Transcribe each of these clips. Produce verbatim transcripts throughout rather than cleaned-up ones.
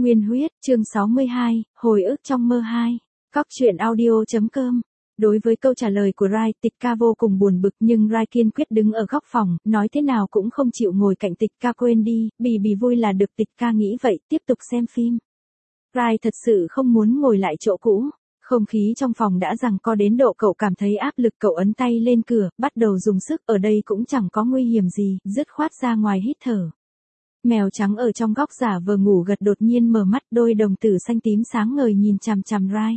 Nguyên huyết, chương sáu mươi hai, hồi ức trong mơ hai. Cóc truyện audio chấm com. Đối với câu trả lời của Rai, Tịch Ca vô cùng buồn bực nhưng Rai kiên quyết đứng ở góc phòng, nói thế nào cũng không chịu ngồi cạnh Tịch Ca. Quên đi, Bì Bì vui là được. Tịch Ca nghĩ vậy, tiếp tục xem phim. Rai thật sự không muốn ngồi lại chỗ cũ. Không khí trong phòng đã giằng co đến độ cậu cảm thấy áp lực. Cậu ấn tay lên cửa, bắt đầu dùng sức. Ở đây cũng chẳng có nguy hiểm gì, dứt khoát ra ngoài hít thở. Mèo trắng ở trong góc giả vờ ngủ gật đột nhiên mở mắt, đôi đồng tử xanh tím sáng ngời nhìn chằm chằm Rai.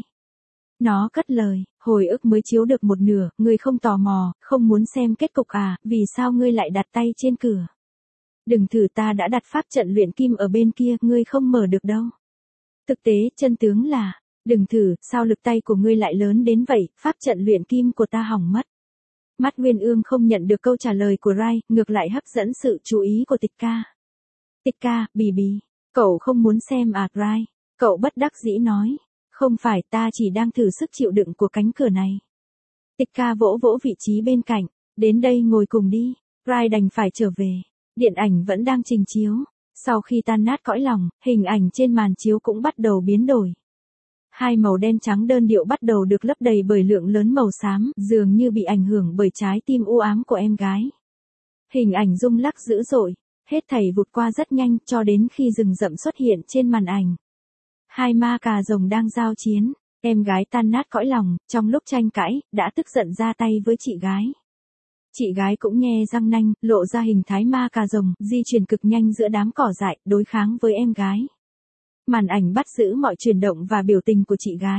Nó cất lời, hồi ức mới chiếu được một nửa, ngươi không tò mò, không muốn xem kết cục à, vì sao ngươi lại đặt tay trên cửa? Đừng thử, ta đã đặt pháp trận luyện kim ở bên kia, ngươi không mở được đâu. Thực tế, chân tướng là, đừng thử, sao lực tay của ngươi lại lớn đến vậy, pháp trận luyện kim của ta hỏng mất. Mắt Nguyên Ương không nhận được câu trả lời của Rai, ngược lại hấp dẫn sự chú ý của Tịch Ca. Tịch Ca, Bì Bì, cậu không muốn xem à? Rai, cậu bất đắc dĩ nói, không phải, ta chỉ đang thử sức chịu đựng của cánh cửa này. Tịch Ca vỗ vỗ vị trí bên cạnh, đến đây ngồi cùng đi. Rai đành phải trở về, điện ảnh vẫn đang trình chiếu. Sau khi tan nát cõi lòng, hình ảnh trên màn chiếu cũng bắt đầu biến đổi. Hai màu đen trắng đơn điệu bắt đầu được lấp đầy bởi lượng lớn màu xám, dường như bị ảnh hưởng bởi trái tim u ám của em gái. Hình ảnh rung lắc dữ dội. Hết thảy vụt qua rất nhanh cho đến khi rừng rậm xuất hiện trên màn ảnh. Hai ma cà rồng đang giao chiến, em gái tan nát cõi lòng, trong lúc tranh cãi, đã tức giận ra tay với chị gái. Chị gái cũng nhe răng nanh, lộ ra hình thái ma cà rồng, di chuyển cực nhanh giữa đám cỏ dại, đối kháng với em gái. Màn ảnh bắt giữ mọi chuyển động và biểu tình của chị gái.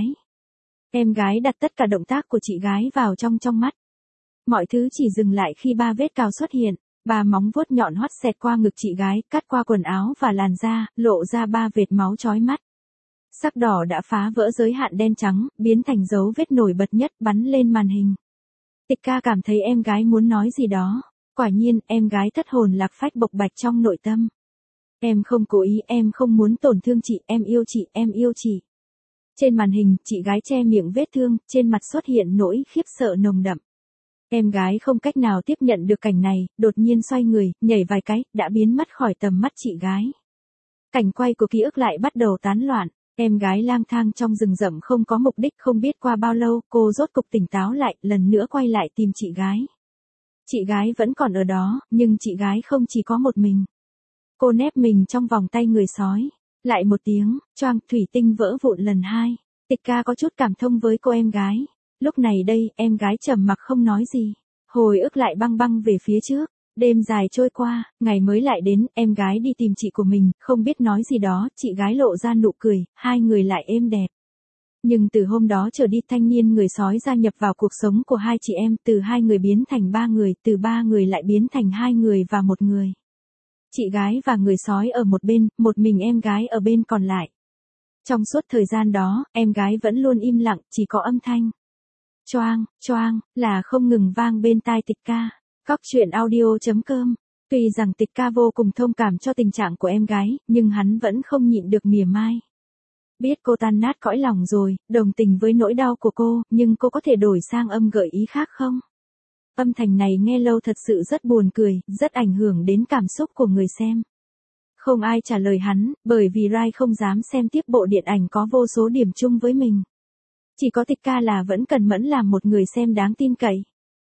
Em gái đặt tất cả động tác của chị gái vào trong trong mắt. Mọi thứ chỉ dừng lại khi ba vết cào xuất hiện. Ba móng vuốt nhọn hoắt xẹt qua ngực chị gái, cắt qua quần áo và làn da, lộ ra ba vệt máu chói mắt. Sắc đỏ đã phá vỡ giới hạn đen trắng, biến thành dấu vết nổi bật nhất bắn lên màn hình. Tịch Ca cảm thấy em gái muốn nói gì đó. Quả nhiên, em gái thất hồn lạc phách bộc bạch trong nội tâm. Em không cố ý, em không muốn tổn thương chị, em yêu chị, em yêu chị. Trên màn hình, chị gái che miệng vết thương, trên mặt xuất hiện nỗi khiếp sợ nồng đậm. Em gái không cách nào tiếp nhận được cảnh này, đột nhiên xoay người, nhảy vài cái, đã biến mất khỏi tầm mắt chị gái. Cảnh quay của ký ức lại bắt đầu tán loạn, em gái lang thang trong rừng rậm không có mục đích, không biết qua bao lâu, cô rốt cục tỉnh táo lại, lần nữa quay lại tìm chị gái. Chị gái vẫn còn ở đó, nhưng chị gái không chỉ có một mình. Cô nép mình trong vòng tay người sói. Lại một tiếng, choang, thủy tinh vỡ vụn lần hai. Tịch Ca có chút cảm thông với cô em gái. Lúc này đây, em gái trầm mặc không nói gì. Hồi ức lại băng băng về phía trước. Đêm dài trôi qua, ngày mới lại đến, em gái đi tìm chị của mình, không biết nói gì đó, chị gái lộ ra nụ cười, hai người lại êm đẹp. Nhưng từ hôm đó trở đi, thanh niên người sói gia nhập vào cuộc sống của hai chị em, từ hai người biến thành ba người, từ ba người lại biến thành hai người và một người. Chị gái và người sói ở một bên, một mình em gái ở bên còn lại. Trong suốt thời gian đó, em gái vẫn luôn im lặng, chỉ có âm thanh. Choang, choang, là không ngừng vang bên tai Tịch Ca. Cóc truyện audio chấm com. Tuy rằng Tịch Ca vô cùng thông cảm cho tình trạng của em gái, nhưng hắn vẫn không nhịn được mỉa mai. Biết cô tan nát cõi lòng rồi, đồng tình với nỗi đau của cô, nhưng cô có thể đổi sang âm gợi ý khác không? Âm thanh này nghe lâu thật sự rất buồn cười, rất ảnh hưởng đến cảm xúc của người xem. Không ai trả lời hắn, bởi vì Rai không dám xem tiếp bộ điện ảnh có vô số điểm chung với mình. Chỉ có Tịch Ca là vẫn cần mẫn làm một người xem đáng tin cậy.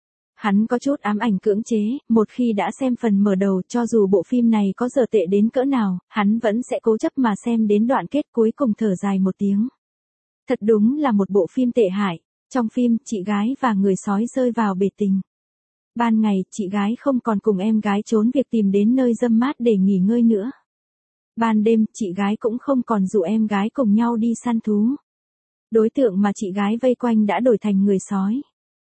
Hắn có chút ám ảnh cưỡng chế, một khi đã xem phần mở đầu, cho dù bộ phim này có dở tệ đến cỡ nào, hắn vẫn sẽ cố chấp mà xem đến đoạn kết cuối cùng thở dài một tiếng. Thật đúng là một bộ phim tệ hại. Trong phim, chị gái và người sói rơi vào bể tình. Ban ngày, chị gái không còn cùng em gái trốn việc tìm đến nơi râm mát để nghỉ ngơi nữa. Ban đêm, chị gái cũng không còn dụ em gái cùng nhau đi săn thú. Đối tượng mà chị gái vây quanh đã đổi thành người sói.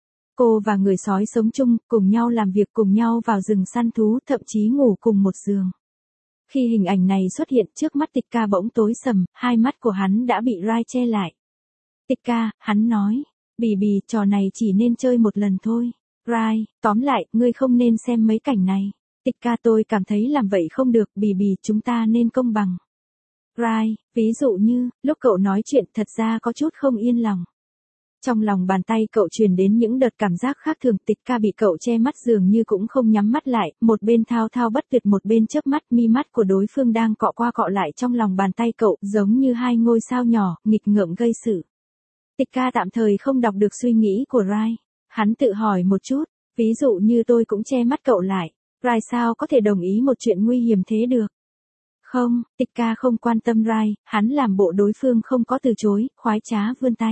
Cô và người sói sống chung, cùng nhau làm việc, cùng nhau vào rừng săn thú, thậm chí ngủ cùng một giường. Khi hình ảnh này xuất hiện trước mắt Tịch Ca bỗng tối sầm, hai mắt của hắn đã bị Rai che lại. Tịch Ca, hắn nói, Bì Bì, trò này chỉ nên chơi một lần thôi. Rai, tóm lại, ngươi không nên xem mấy cảnh này. Tịch Ca, tôi cảm thấy làm vậy không được, Bì Bì, chúng ta nên công bằng. Rai, ví dụ như, lúc cậu nói chuyện thật ra có chút không yên lòng. Trong lòng bàn tay cậu truyền đến những đợt cảm giác khác thường, Tịch Ca bị cậu che mắt dường như cũng không nhắm mắt lại, một bên thao thao bất tuyệt một bên chớp mắt, mi mắt của đối phương đang cọ qua cọ lại trong lòng bàn tay cậu, giống như hai ngôi sao nhỏ, nghịch ngợm gây sự. Tịch Ca tạm thời không đọc được suy nghĩ của Rai. Hắn tự hỏi một chút, ví dụ như tôi cũng che mắt cậu lại, Rai sao có thể đồng ý một chuyện nguy hiểm thế được? Không, Tịch Ca không quan tâm Rai, hắn làm bộ đối phương không có từ chối, khoái trá vươn tay.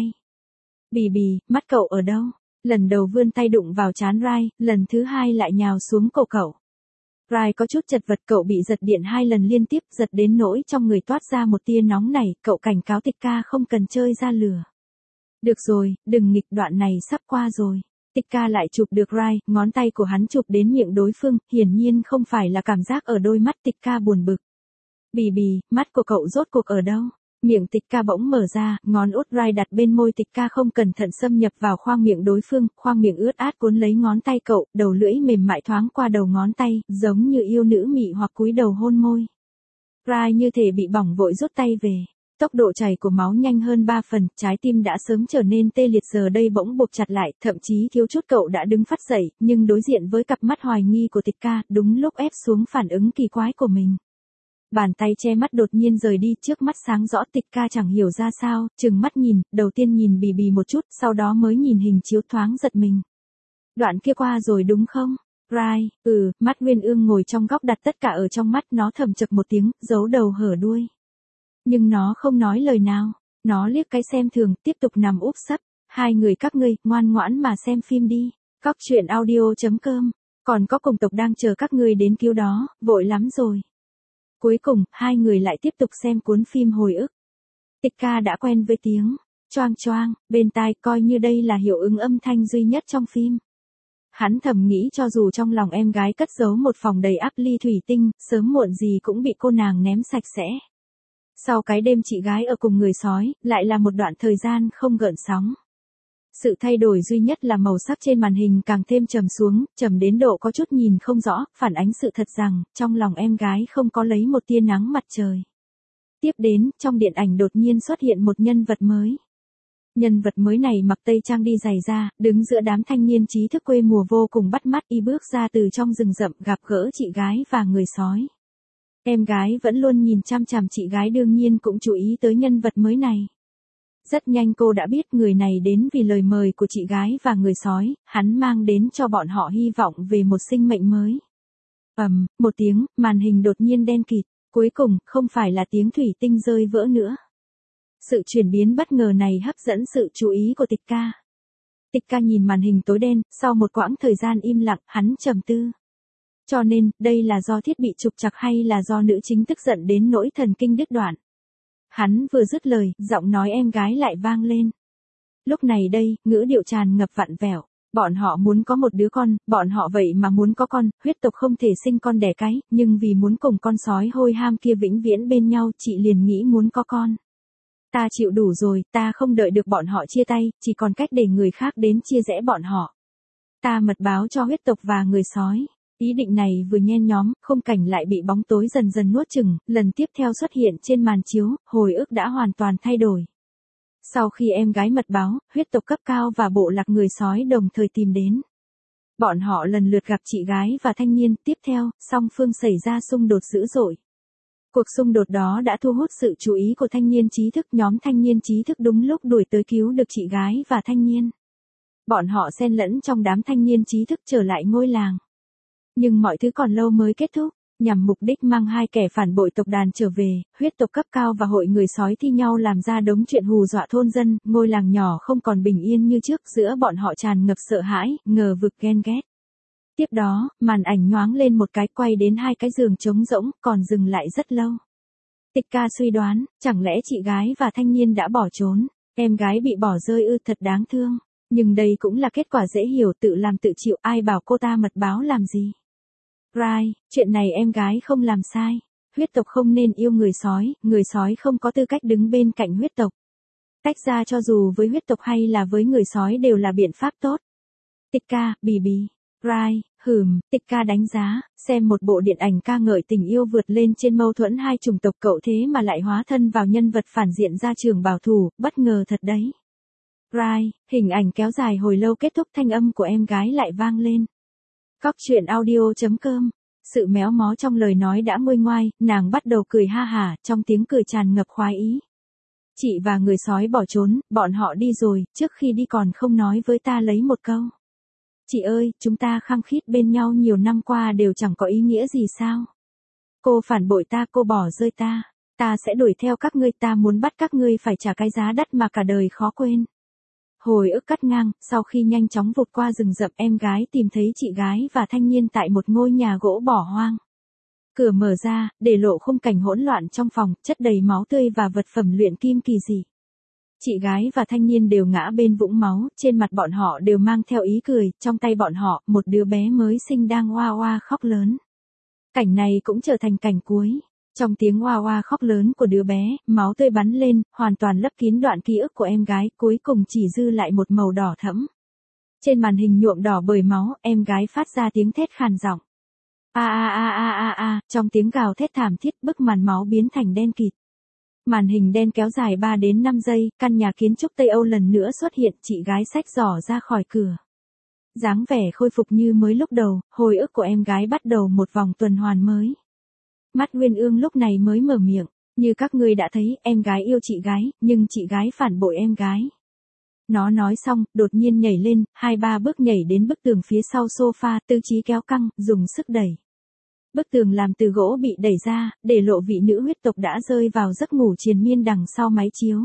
Bì bì, mắt cậu ở đâu? Lần đầu vươn tay đụng vào trán Rai, lần thứ hai lại nhào xuống cổ cậu. Rai có chút chật vật, cậu bị giật điện hai lần liên tiếp, giật đến nỗi trong người toát ra một tia nóng này, cậu cảnh cáo Tịch Ca không cần chơi ra lửa. Được rồi, đừng nghịch, đoạn này sắp qua rồi. Tịch Ca lại chụp được Rai, ngón tay của hắn chụp đến miệng đối phương, hiển nhiên không phải là cảm giác ở đôi mắt. Tịch Ca buồn bực. Bì bì, mắt của cậu rốt cuộc ở đâu? Miệng Tịch Ca bỗng mở ra, ngón út Rai đặt bên môi Tịch Ca không cẩn thận xâm nhập vào khoang miệng đối phương, khoang miệng ướt át cuốn lấy ngón tay cậu, đầu lưỡi mềm mại thoáng qua đầu ngón tay, giống như yêu nữ mị hoặc cúi đầu hôn môi. Rai như thể bị bỏng vội rút tay về. Tốc độ chảy của máu nhanh hơn ba phần, trái tim đã sớm trở nên tê liệt giờ đây bỗng buộc chặt lại, thậm chí thiếu chút cậu đã đứng phát dậy, nhưng đối diện với cặp mắt hoài nghi của Tịch Ca, đúng lúc ép xuống phản ứng kỳ quái của mình. Bàn tay che mắt đột nhiên rời đi, trước mắt sáng rõ. Tịch Ca chẳng hiểu ra sao, trừng mắt nhìn, đầu tiên nhìn Bì Bì một chút, sau đó mới nhìn hình chiếu, thoáng giật mình. Đoạn kia qua rồi đúng không? Rai, ừ, mắt Nguyên Ương ngồi trong góc đặt tất cả ở trong mắt, nó thầm chực một tiếng, giấu đầu hở đuôi. Nhưng nó không nói lời nào, nó liếc cái xem thường, tiếp tục nằm úp sấp. Hai người các ngươi, ngoan ngoãn mà xem phim đi. Cóc truyện audio chấm com, còn có cùng tộc đang chờ các ngươi đến cứu đó, vội lắm rồi. Cuối cùng, hai người lại tiếp tục xem cuốn phim hồi ức. Tịch Ca đã quen với tiếng choang choang bên tai, coi như đây là hiệu ứng âm thanh duy nhất trong phim. Hắn thầm nghĩ cho dù trong lòng em gái cất giấu một phòng đầy ắp ly thủy tinh, sớm muộn gì cũng bị cô nàng ném sạch sẽ. Sau cái đêm chị gái ở cùng người sói, lại là một đoạn thời gian không gợn sóng. Sự thay đổi duy nhất là màu sắc trên màn hình càng thêm trầm xuống, trầm đến độ có chút nhìn không rõ, phản ánh sự thật rằng, trong lòng em gái không có lấy một tia nắng mặt trời. Tiếp đến, trong điện ảnh đột nhiên xuất hiện một nhân vật mới. Nhân vật mới này mặc tây trang đi giày da, đứng giữa đám thanh niên trí thức quê mùa vô cùng bắt mắt, y bước ra từ trong rừng rậm, gặp gỡ chị gái và người sói. Em gái vẫn luôn nhìn chăm chằm chị gái, đương nhiên cũng chú ý tới nhân vật mới này. Rất nhanh cô đã biết người này đến vì lời mời của chị gái và người sói, hắn mang đến cho bọn họ hy vọng về một sinh mệnh mới. Ầm, một tiếng, màn hình đột nhiên đen kịt, cuối cùng, không phải là tiếng thủy tinh rơi vỡ nữa. Sự chuyển biến bất ngờ này hấp dẫn sự chú ý của Tịch Ca. Tịch Ca nhìn màn hình tối đen, sau một quãng thời gian im lặng, hắn trầm tư. Cho nên, đây là do thiết bị trục trặc hay là do nữ chính tức giận đến nỗi thần kinh đứt đoạn? Hắn vừa dứt lời, giọng nói em gái lại vang lên. Lúc này đây, ngữ điệu tràn ngập vặn vẹo. Bọn họ muốn có một đứa con, bọn họ vậy mà muốn có con, huyết tộc không thể sinh con đẻ cái, nhưng vì muốn cùng con sói hôi ham kia vĩnh viễn bên nhau, chị liền nghĩ muốn có con. Ta chịu đủ rồi, ta không đợi được bọn họ chia tay, chỉ còn cách để người khác đến chia rẽ bọn họ. Ta mật báo cho huyết tộc và người sói. Ý định này vừa nhen nhóm, khung cảnh lại bị bóng tối dần dần nuốt chửng, lần tiếp theo xuất hiện trên màn chiếu, hồi ức đã hoàn toàn thay đổi. Sau khi em gái mật báo, huyết tộc cấp cao và bộ lạc người sói đồng thời tìm đến. Bọn họ lần lượt gặp chị gái và thanh niên, tiếp theo, song phương xảy ra xung đột dữ dội. Cuộc xung đột đó đã thu hút sự chú ý của thanh niên trí thức, nhóm thanh niên trí thức đúng lúc đuổi tới cứu được chị gái và thanh niên. Bọn họ xen lẫn trong đám thanh niên trí thức trở lại ngôi làng. Nhưng mọi thứ còn lâu mới kết thúc, nhằm mục đích mang hai kẻ phản bội tộc đàn trở về, huyết tộc cấp cao và hội người sói thi nhau làm ra đống chuyện hù dọa thôn dân, ngôi làng nhỏ không còn bình yên như trước, giữa bọn họ tràn ngập sợ hãi, ngờ vực, ghen ghét. Tiếp đó, màn ảnh nhoáng lên một cái, quay đến hai cái giường trống rỗng, còn dừng lại rất lâu. Tịch Ca suy đoán, chẳng lẽ chị gái và thanh niên đã bỏ trốn, em gái bị bỏ rơi ư, thật đáng thương. Nhưng đây cũng là kết quả dễ hiểu, tự làm tự chịu, ai bảo cô ta mật báo làm gì. Rai, chuyện này em gái không làm sai. Huyết tộc không nên yêu người sói, người sói không có tư cách đứng bên cạnh huyết tộc. Tách ra cho dù với huyết tộc hay là với người sói đều là biện pháp tốt. Tịch Ca, Bì Bì, Rai, hừm, Tịch Ca đánh giá, xem một bộ điện ảnh ca ngợi tình yêu vượt lên trên mâu thuẫn hai chủng tộc, cậu thế mà lại hóa thân vào nhân vật phản diện ra trường bảo thủ, bất ngờ thật đấy. Rai, hình ảnh kéo dài hồi lâu kết thúc thanh âm của em gái lại vang lên. Cóc truyện audio.com. Sự méo mó trong lời nói đã nguôi ngoai, nàng bắt đầu cười ha hả, trong tiếng cười tràn ngập khoái ý. Chị và người sói bỏ trốn, bọn họ đi rồi, trước khi đi còn không nói với ta lấy một câu. Chị ơi, chúng ta khăng khít bên nhau nhiều năm qua đều chẳng có ý nghĩa gì sao? Cô phản bội ta, cô bỏ rơi ta. Ta sẽ đuổi theo các ngươi, ta muốn bắt các ngươi phải trả cái giá đắt mà cả đời khó quên. Hồi ức cắt ngang, sau khi nhanh chóng vụt qua rừng rậm, em gái tìm thấy chị gái và thanh niên tại một ngôi nhà gỗ bỏ hoang. Cửa mở ra, để lộ khung cảnh hỗn loạn trong phòng, chất đầy máu tươi và vật phẩm luyện kim kỳ dị. Chị gái và thanh niên đều ngã bên vũng máu, trên mặt bọn họ đều mang theo ý cười, trong tay bọn họ, một đứa bé mới sinh đang oa oa khóc lớn. Cảnh này cũng trở thành cảnh cuối. Trong tiếng oa oa khóc lớn của đứa bé, máu tươi bắn lên, hoàn toàn lấp kín đoạn ký ức của em gái, cuối cùng chỉ dư lại một màu đỏ thẫm. Trên màn hình nhuộm đỏ bởi máu, em gái phát ra tiếng thét khàn giọng. A a a a a a, trong tiếng gào thét thảm thiết, bức màn máu biến thành đen kịt. Màn hình đen kéo dài ba đến năm giây, căn nhà kiến trúc Tây Âu lần nữa xuất hiện, chị gái xách giỏ ra khỏi cửa. Dáng vẻ khôi phục như mới lúc đầu, hồi ức của em gái bắt đầu một vòng tuần hoàn mới. Mắt Uyên Ương lúc này mới mở miệng, như các ngươi đã thấy, em gái yêu chị gái, nhưng chị gái phản bội em gái. Nó nói xong, đột nhiên nhảy lên, hai ba bước nhảy đến bức tường phía sau sofa, tư trí kéo căng, dùng sức đẩy. Bức tường làm từ gỗ bị đẩy ra, để lộ vị nữ huyết tộc đã rơi vào giấc ngủ triền miên đằng sau máy chiếu.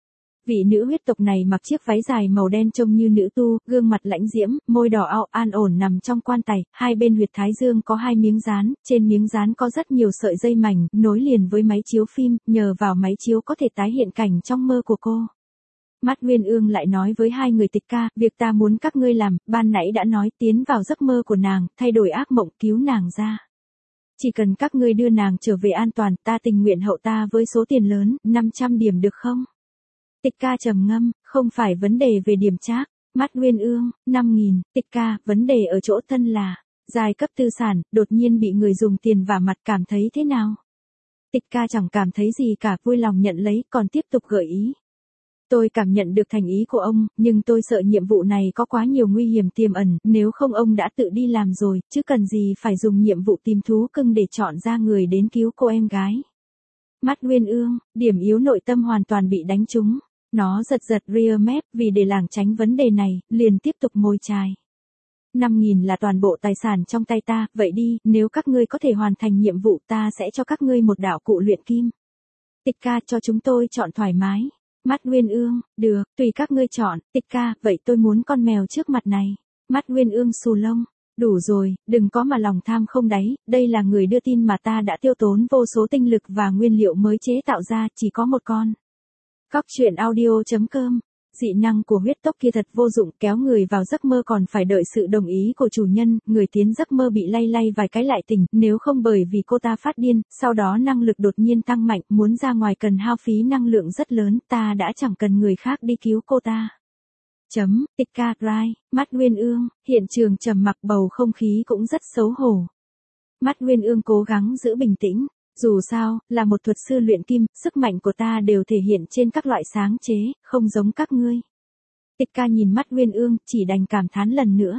Vị nữ huyết tộc này mặc chiếc váy dài màu đen trông như nữ tu, gương mặt lãnh diễm, môi đỏ ao an ổn nằm trong quan tài, hai bên huyệt thái dương có hai miếng dán, trên miếng dán có rất nhiều sợi dây mảnh, nối liền với máy chiếu phim, nhờ vào máy chiếu có thể tái hiện cảnh trong mơ của cô. Mắt Uyên Ương lại nói với hai người Tịch Ca, việc ta muốn các ngươi làm, ban nãy đã nói, tiến vào giấc mơ của nàng, thay đổi ác mộng, cứu nàng ra. Chỉ cần các ngươi đưa nàng trở về an toàn, ta tình nguyện hậu ta với số tiền lớn, năm trăm điểm được không? Tịch Ca trầm ngâm, không phải vấn đề về điểm trác. Mắt Uyên Ương, năm nghìn, Tịch Ca, vấn đề ở chỗ thân là, giai cấp tư sản, đột nhiên bị người dùng tiền vả mặt, cảm thấy thế nào? Tịch Ca chẳng cảm thấy gì cả, vui lòng nhận lấy, còn tiếp tục gợi ý. Tôi cảm nhận được thành ý của ông, nhưng tôi sợ nhiệm vụ này có quá nhiều nguy hiểm tiềm ẩn, nếu không ông đã tự đi làm rồi, chứ cần gì phải dùng nhiệm vụ tìm thú cưng để chọn ra người đến cứu cô em gái. Mắt Uyên Ương, điểm yếu nội tâm hoàn toàn bị đánh trúng. Nó giật giật rear map, vì để lảng tránh vấn đề này, liền tiếp tục mồi chài. năm nghìn là toàn bộ tài sản trong tay ta, vậy đi, nếu các ngươi có thể hoàn thành nhiệm vụ ta sẽ cho các ngươi một đạo cụ luyện kim. Tịch Ca, cho chúng tôi chọn thoải mái. Mắt Uyên Ương, được, tùy các ngươi chọn. Tịch Ca, vậy tôi muốn con mèo trước mặt này. Mắt Uyên Ương xù lông. Đủ rồi, đừng có mà lòng tham không đáy, đây là người đưa tin mà ta đã tiêu tốn vô số tinh lực và nguyên liệu mới chế tạo ra, chỉ có một con. Cóc truyện audio.com. Dị năng của huyết tốc kia thật vô dụng, kéo người vào giấc mơ còn phải đợi sự đồng ý của chủ nhân, người tiến giấc mơ bị lay lay vài cái lại tỉnh, nếu không bởi vì cô ta phát điên, sau đó năng lực đột nhiên tăng mạnh, muốn ra ngoài cần hao phí năng lượng rất lớn, ta đã chẳng cần người khác đi cứu cô ta. Chấm, Tịch Ca, Rai, mắt Uyên Ương, hiện trường trầm mặc, bầu không khí cũng rất xấu hổ. Mắt Uyên Ương cố gắng giữ bình tĩnh. Dù sao, là một thuật sư luyện kim, sức mạnh của ta đều thể hiện trên các loại sáng chế, không giống các ngươi. Tịch Ca nhìn mắt Uyên Ương, chỉ đành cảm thán lần nữa.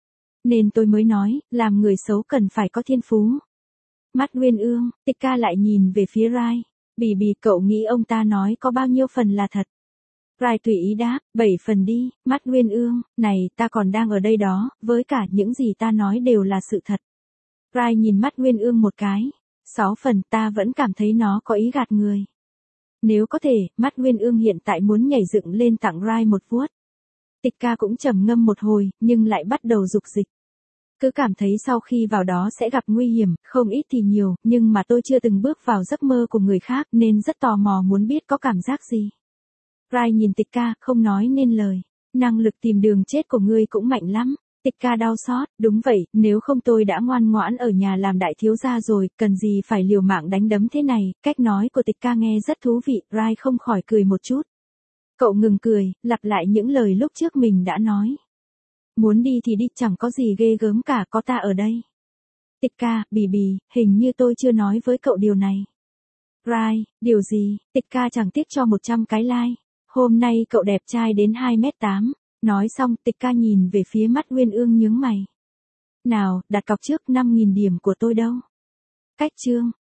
Nên tôi mới nói, làm người xấu cần phải có thiên phú. Mắt Uyên Ương, Tịch Ca lại nhìn về phía Rai. Bì bì, cậu nghĩ ông ta nói có bao nhiêu phần là thật? Rai tùy ý đáp, bảy phần đi. Mắt Uyên Ương, này, ta còn đang ở đây đó, với cả những gì ta nói đều là sự thật. Rai nhìn mắt Uyên Ương một cái. Sáu phần, ta vẫn cảm thấy nó có ý gạt người. Nếu có thể, mắt Uyên Ương hiện tại muốn nhảy dựng lên tặng Rai một vuốt. Tịch Ca cũng trầm ngâm một hồi, nhưng lại bắt đầu dục dịch. Cứ cảm thấy sau khi vào đó sẽ gặp nguy hiểm, không ít thì nhiều, nhưng mà tôi chưa từng bước vào giấc mơ của người khác nên rất tò mò muốn biết có cảm giác gì. Rai nhìn Tịch Ca, không nói nên lời. Năng lực tìm đường chết của ngươi cũng mạnh lắm. Tịch Ca đau xót, đúng vậy, nếu không tôi đã ngoan ngoãn ở nhà làm đại thiếu gia rồi, cần gì phải liều mạng đánh đấm thế này. Cách nói của Tịch Ca nghe rất thú vị, Rai không khỏi cười một chút. Cậu ngừng cười, lặp lại những lời lúc trước mình đã nói. Muốn đi thì đi, chẳng có gì ghê gớm cả, có ta ở đây. Tịch Ca, bì bì, hình như tôi chưa nói với cậu điều này. Rai, điều gì? Tịch Ca chẳng tiếc cho một trăm cái like. Hôm nay cậu đẹp trai đến hai mét tám. Nói xong Tịch Ca nhìn về phía Mắt Uyên Ương nhướng mày. Nào, đặt cọc trước năm nghìn điểm của tôi đâu. Cách chương.